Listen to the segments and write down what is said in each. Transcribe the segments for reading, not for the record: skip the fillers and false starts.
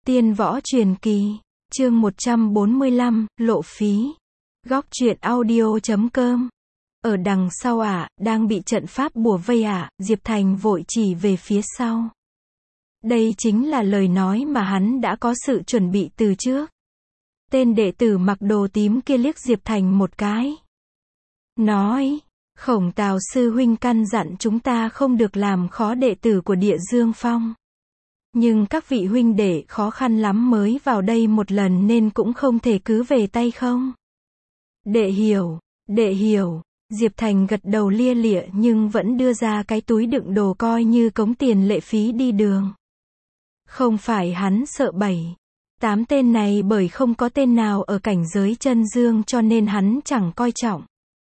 Tiên võ truyền kỳ, chương 145, lộ phí. Góc truyện audio.com. Ở đằng sau đang bị trận pháp bủa vây Diệp Thành vội chỉ về phía sau. Đây chính là lời nói mà hắn đã có sự chuẩn bị từ trước. Tên đệ tử mặc đồ tím kia liếc Diệp Thành một cái. Nói, Khổng Tào sư huynh căn dặn chúng ta không được làm khó đệ tử của Địa Dương Phong. Nhưng các vị huynh đệ khó khăn lắm mới vào đây một lần nên cũng không thể cứ về tay không. Đệ hiểu, Diệp Thành gật đầu lia lịa nhưng vẫn đưa ra cái túi đựng đồ coi như cống tiền lệ phí đi đường. Không phải hắn sợ 7-8 tên này bởi không có tên nào ở cảnh giới chân dương cho nên hắn chẳng coi trọng.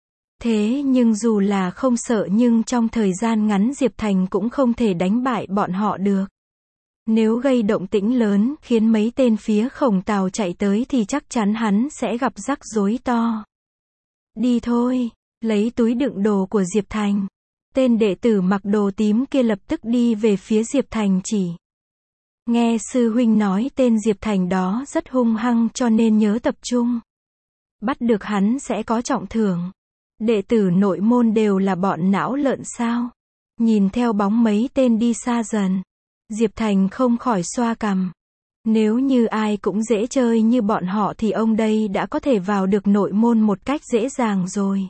Thế nhưng dù là không sợ nhưng trong thời gian ngắn Diệp Thành cũng không thể đánh bại bọn họ được. Nếu gây động tĩnh lớn khiến mấy tên phía Khổng Tào chạy tới thì chắc chắn hắn sẽ gặp rắc rối to. Đi thôi, lấy túi đựng đồ của Diệp Thành. Tên đệ tử mặc đồ tím kia lập tức đi về phía Diệp Thành chỉ. Nghe sư huynh nói tên Diệp Thành đó rất hung hăng cho nên nhớ tập trung. Bắt được hắn sẽ có trọng thưởng. Đệ tử nội môn đều là bọn não lợn sao? Nhìn theo bóng mấy tên đi xa dần, Diệp Thành không khỏi xoa cằm. Nếu như ai cũng dễ chơi như bọn họ thì ông đây đã có thể vào được nội môn một cách dễ dàng rồi.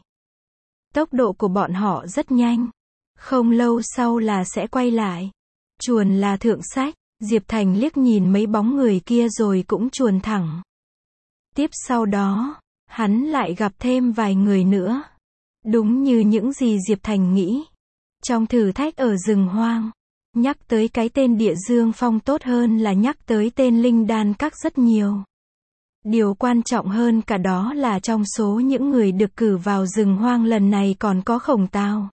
Tốc độ của bọn họ rất nhanh. Không lâu sau là sẽ quay lại. Chuồn là thượng sách. Diệp Thành liếc nhìn mấy bóng người kia rồi cũng chuồn thẳng. Tiếp sau đó, hắn lại gặp thêm vài người nữa. Đúng như những gì Diệp Thành nghĩ. Trong thử thách ở rừng hoang, nhắc tới cái tên Địa Dương Phong tốt hơn là nhắc tới tên Linh Đan Các rất nhiều. Điều quan trọng hơn cả đó là trong số những người được cử vào rừng hoang lần này còn có Khổng Tào.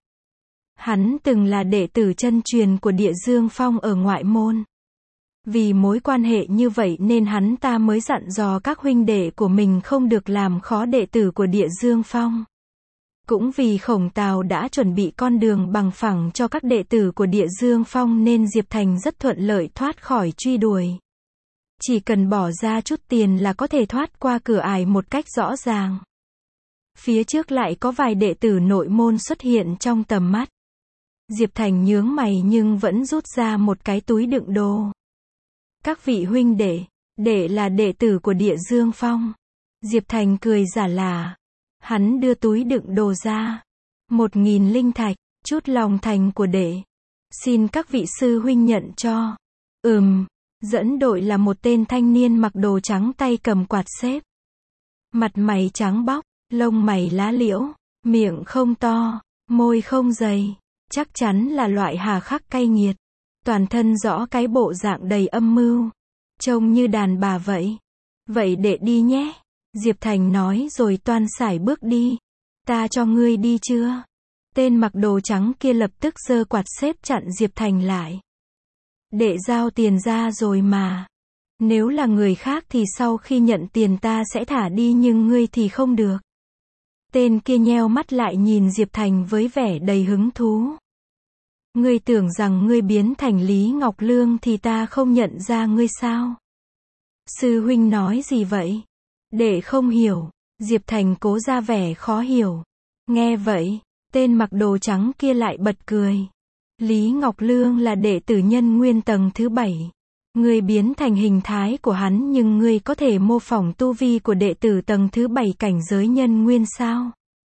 Hắn từng là đệ tử chân truyền của Địa Dương Phong ở ngoại môn. Vì mối quan hệ như vậy nên hắn ta mới dặn dò các huynh đệ của mình không được làm khó đệ tử của Địa Dương Phong. Cũng vì Khổng Tào đã chuẩn bị con đường bằng phẳng cho các đệ tử của Địa Dương Phong nên Diệp Thành rất thuận lợi thoát khỏi truy đuổi. Chỉ cần bỏ ra chút tiền là có thể thoát qua cửa ải một cách rõ ràng. Phía trước lại có vài đệ tử nội môn xuất hiện trong tầm mắt. Diệp Thành nhướng mày nhưng vẫn rút ra một cái túi đựng đồ. Các vị huynh đệ là đệ tử của Địa Dương Phong. Diệp Thành cười giả lả. Hắn đưa túi đựng đồ ra. 1000 linh thạch, chút lòng thành của đệ. Xin các vị sư huynh nhận cho. Dẫn đội là một tên thanh niên mặc đồ trắng tay cầm quạt xếp. Mặt mày trắng bóc, lông mày lá liễu, miệng không to, môi không dày. Chắc chắn là loại hà khắc cay nghiệt. Toàn thân rõ cái bộ dạng đầy âm mưu. Trông như đàn bà vậy. Vậy đệ đi nhé. Diệp Thành nói rồi toan sải bước đi. Ta cho ngươi đi chưa? Tên mặc đồ trắng kia lập tức giơ quạt xếp chặn Diệp Thành lại. Đệ giao tiền ra rồi mà. Nếu là người khác thì sau khi nhận tiền ta sẽ thả đi nhưng ngươi thì không được. Tên kia nheo mắt lại nhìn Diệp Thành với vẻ đầy hứng thú. Ngươi tưởng rằng ngươi biến thành Lý Ngọc Lương thì ta không nhận ra ngươi sao? Sư huynh nói gì vậy? Đệ không hiểu. Diệp Thành cố ra vẻ khó hiểu. Nghe vậy, tên mặc đồ trắng kia lại bật cười. Lý Ngọc Lương là đệ tử nhân nguyên tầng thứ 7. Ngươi biến thành hình thái của hắn nhưng ngươi có thể mô phỏng tu vi của đệ tử tầng thứ 7 cảnh giới nhân nguyên sao?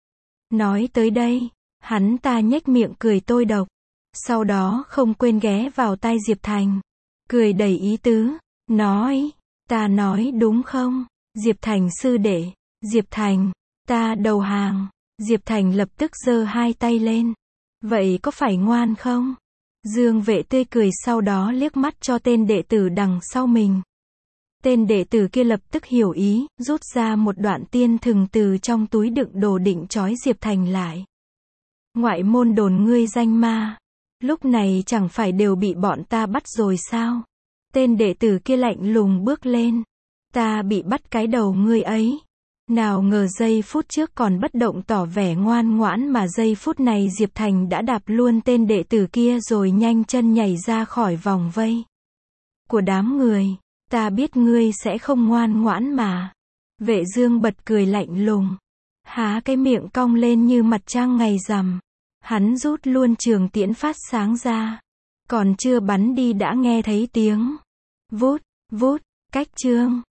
Nói tới đây, hắn ta nhếch miệng cười tôi độc. Sau đó không quên ghé vào tai Diệp Thành. Cười đầy ý tứ. Nói, ta nói đúng không? Diệp Thành sư đệ. Diệp Thành, ta đầu hàng. Diệp Thành lập tức giơ hai tay lên. Vậy có phải ngoan không? Dương Vệ tươi cười sau đó liếc mắt cho tên đệ tử đằng sau mình. Tên đệ tử kia lập tức hiểu ý, rút ra một đoạn tiên thừng từ trong túi đựng đồ định trói Diệp Thành lại. Ngoại môn đồn ngươi danh ma. Lúc này chẳng phải đều bị bọn ta bắt rồi sao? Tên đệ tử kia lạnh lùng bước lên. Ta bị bắt cái đầu ngươi ấy. Nào ngờ giây phút trước còn bất động tỏ vẻ ngoan ngoãn mà giây phút này Diệp Thành đã đạp luôn tên đệ tử kia rồi nhanh chân nhảy ra khỏi vòng vây của đám người. Ta biết ngươi sẽ không ngoan ngoãn mà. Vệ Dương bật cười lạnh lùng. Há cái miệng cong lên như mặt trăng ngày rằm. Hắn rút luôn trường tiễn phát sáng ra. Còn chưa bắn đi đã nghe thấy tiếng vút, vút, cách chương.